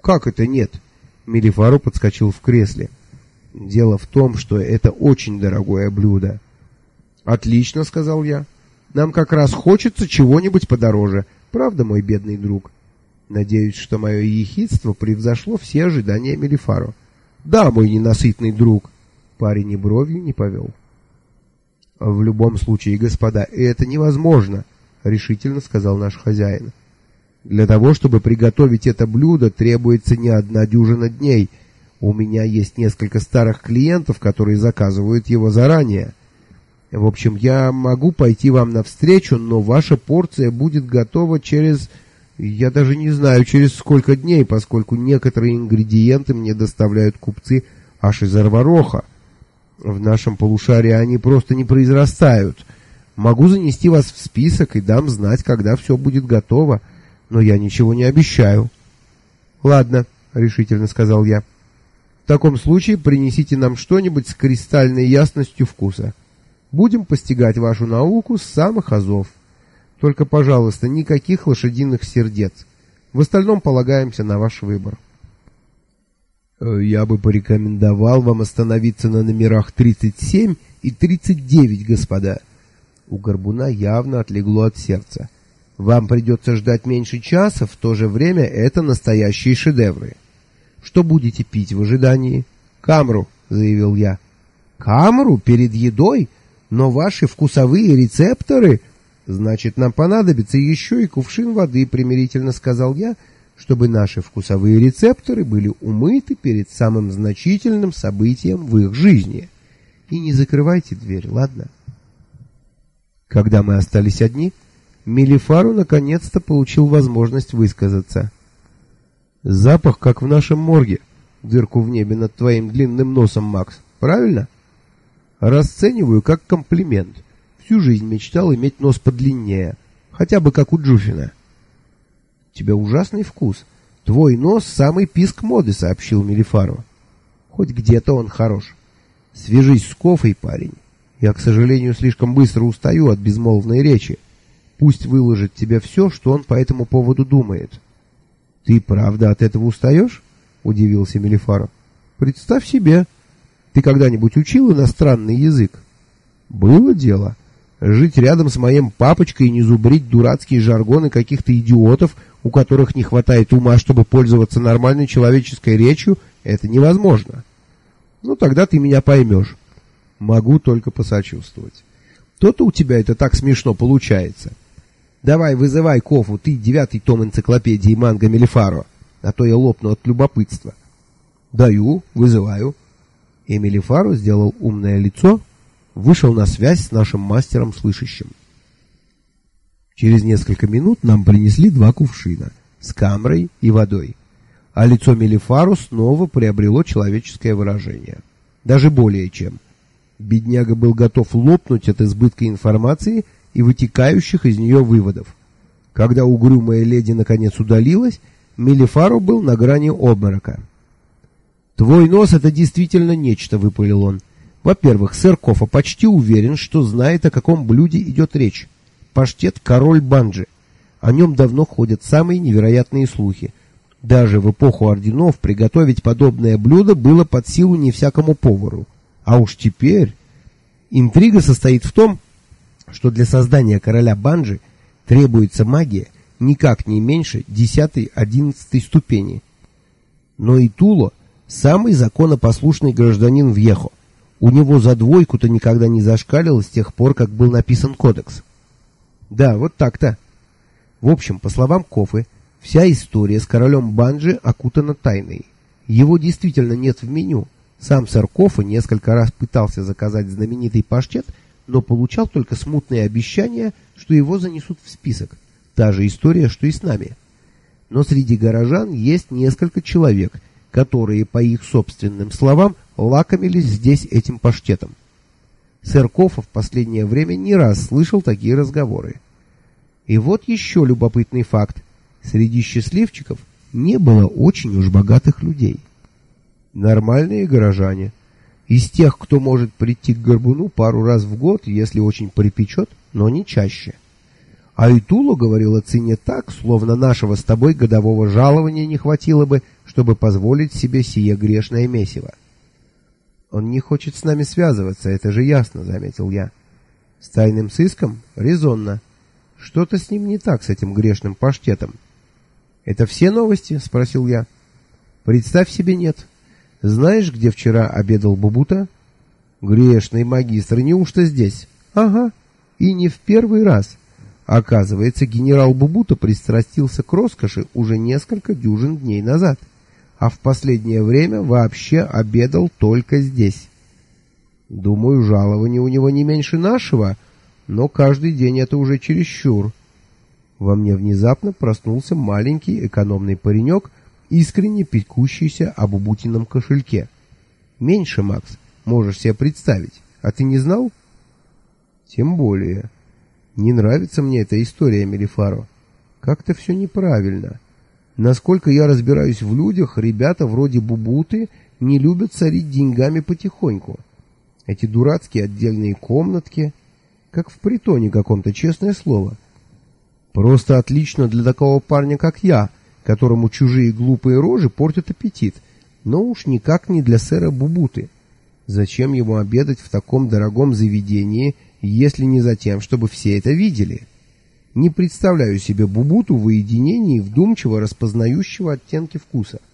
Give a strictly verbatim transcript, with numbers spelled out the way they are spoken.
Как это нет? Мелифаро подскочил в кресле. Дело в том, что это очень дорогое блюдо. Отлично, сказал я. Нам как раз хочется чего-нибудь подороже. Правда, мой бедный друг? Надеюсь, что мое ехидство превзошло все ожидания Мелифаро. Да, мой ненасытный друг. Парень и бровью не повел. В любом случае, господа, это невозможно, решительно сказал наш хозяин. Для того, чтобы приготовить это блюдо, требуется не одна дюжина дней. У меня есть несколько старых клиентов, которые заказывают его заранее. В общем, я могу пойти вам навстречу, но ваша порция будет готова через... Я даже не знаю, через сколько дней, поскольку некоторые ингредиенты мне доставляют купцы аж из Арвароха. В нашем полушарии они просто не произрастают. Могу занести вас в список и дам знать, когда все будет готово, но я ничего не обещаю. Ладно, решительно сказал я. В таком случае принесите нам что-нибудь с кристальной ясностью вкуса. Будем постигать вашу науку с самых азов. Только, пожалуйста, никаких лошадиных сердец. В остальном полагаемся на ваш выбор. Я бы порекомендовал вам остановиться на номерах тридцать семь и тридцать девять, господа. У Горбуна явно отлегло от сердца. Вам придется ждать меньше часа, в то же время это настоящие шедевры. Что будете пить в ожидании? Камру, заявил я. Камру перед едой? Но ваши вкусовые рецепторы... Значит, нам понадобится еще и кувшин воды, примирительно сказал я, чтобы наши вкусовые рецепторы были умыты перед самым значительным событием в их жизни. И не закрывайте дверь, ладно? Когда мы остались одни, Мелифаро наконец-то получил возможность высказаться. Запах, как в нашем морге. Дырку в небе над твоим длинным носом, Макс. Правильно? Расцениваю как комплимент. Всю жизнь мечтал иметь нос подлиннее, хотя бы как у Джуфина. У тебя ужасный вкус. Твой нос самый писк моды, сообщил Мелифаро. Хоть где-то он хорош. Свяжись с Кофой, парень. Я, к сожалению, слишком быстро устаю от безмолвной речи. Пусть выложит тебе все, что он по этому поводу думает. Ты правда от этого устаешь? Удивился Мелифаро. Представь себе. Ты когда-нибудь учил иностранный язык? Было дело. Жить рядом с моим папочкой и не зубрить дурацкие жаргоны каких-то идиотов, у которых не хватает ума, чтобы пользоваться нормальной человеческой речью, это невозможно. Ну, тогда ты меня поймешь. Могу только посочувствовать. То-то у тебя это так смешно получается. Давай, вызывай Кофу, ты девятый том энциклопедии манго Мелифаро, а то я лопну от любопытства. Даю, вызываю. И Мелифаро сделал умное лицо, вышел на связь с нашим мастером слышащим. Через несколько минут нам принесли два кувшина с камрой и водой, а лицо Мелифаро снова приобрело человеческое выражение. Даже более чем. Бедняга был готов лопнуть от избытка информации и вытекающих из нее выводов. Когда угрюмая леди наконец удалилась, Мелифаро был на грани обморока. «Твой нос — это действительно нечто», — выпалил он. Во-первых, сэр Кофа почти уверен, что знает, о каком блюде идет речь. Паштет «Король Банджи». О нем давно ходят самые невероятные слухи. Даже в эпоху орденов приготовить подобное блюдо было под силу не всякому повару. А уж теперь... Интрига состоит в том, что для создания короля Банджи требуется магия никак не меньше десятой-одиннадцатой ступени. Но и Туло — самый законопослушный гражданин Вьехо. У него за двойку-то никогда не зашкалило с тех пор, как был написан кодекс. Да, вот так-то. В общем, по словам Кофы, вся история с королем Банджи окутана тайной. Его действительно нет в меню. Сам сэр Кофа несколько раз пытался заказать знаменитый паштет, но получал только смутные обещания, что его занесут в список. Та же история, что и с нами. Но среди горожан есть несколько человек, которые, по их собственным словам, лакомились здесь этим паштетом. Сэр Кофа в последнее время не раз слышал такие разговоры. И вот еще любопытный факт. Среди счастливчиков не было очень уж богатых людей. Нормальные горожане. Из тех, кто может прийти к Горбуну пару раз в год, если очень припечет, но не чаще. А Итула говорил о цене так, словно нашего с тобой годового жалования не хватило бы, чтобы позволить себе сие грешное месиво. Он не хочет с нами связываться, это же ясно, заметил я. С тайным сыском? Резонно. Что-то с ним не так, с этим грешным паштетом. Это все новости? Спросил я. Представь себе, нет. Знаешь, где вчера обедал Бубута? Грешный магистр, неужто здесь? Ага. И не в первый раз. Оказывается, генерал Бубута пристрастился к роскоши уже несколько дюжин дней назад, а в последнее время вообще обедал только здесь. Думаю, жалование у него не меньше нашего, но каждый день это уже чересчур. Во мне внезапно проснулся маленький экономный паренек, искренне пекущийся о Бубутином кошельке. Меньше, Макс, можешь себе представить. А ты не знал? Тем более. Не нравится мне эта история, Мелифаро. Как-то все неправильно. Насколько я разбираюсь в людях, ребята вроде Бубуты не любят царить деньгами потихоньку. Эти дурацкие отдельные комнатки, как в притоне каком-то, честное слово. Просто отлично для такого парня, как я, которому чужие глупые рожи портят аппетит, но уж никак не для сэра Бубуты. Зачем ему обедать в таком дорогом заведении, если не за тем, чтобы все это видели? Не представляю себе Бубуту в уединении, вдумчиво распознающего оттенки вкуса.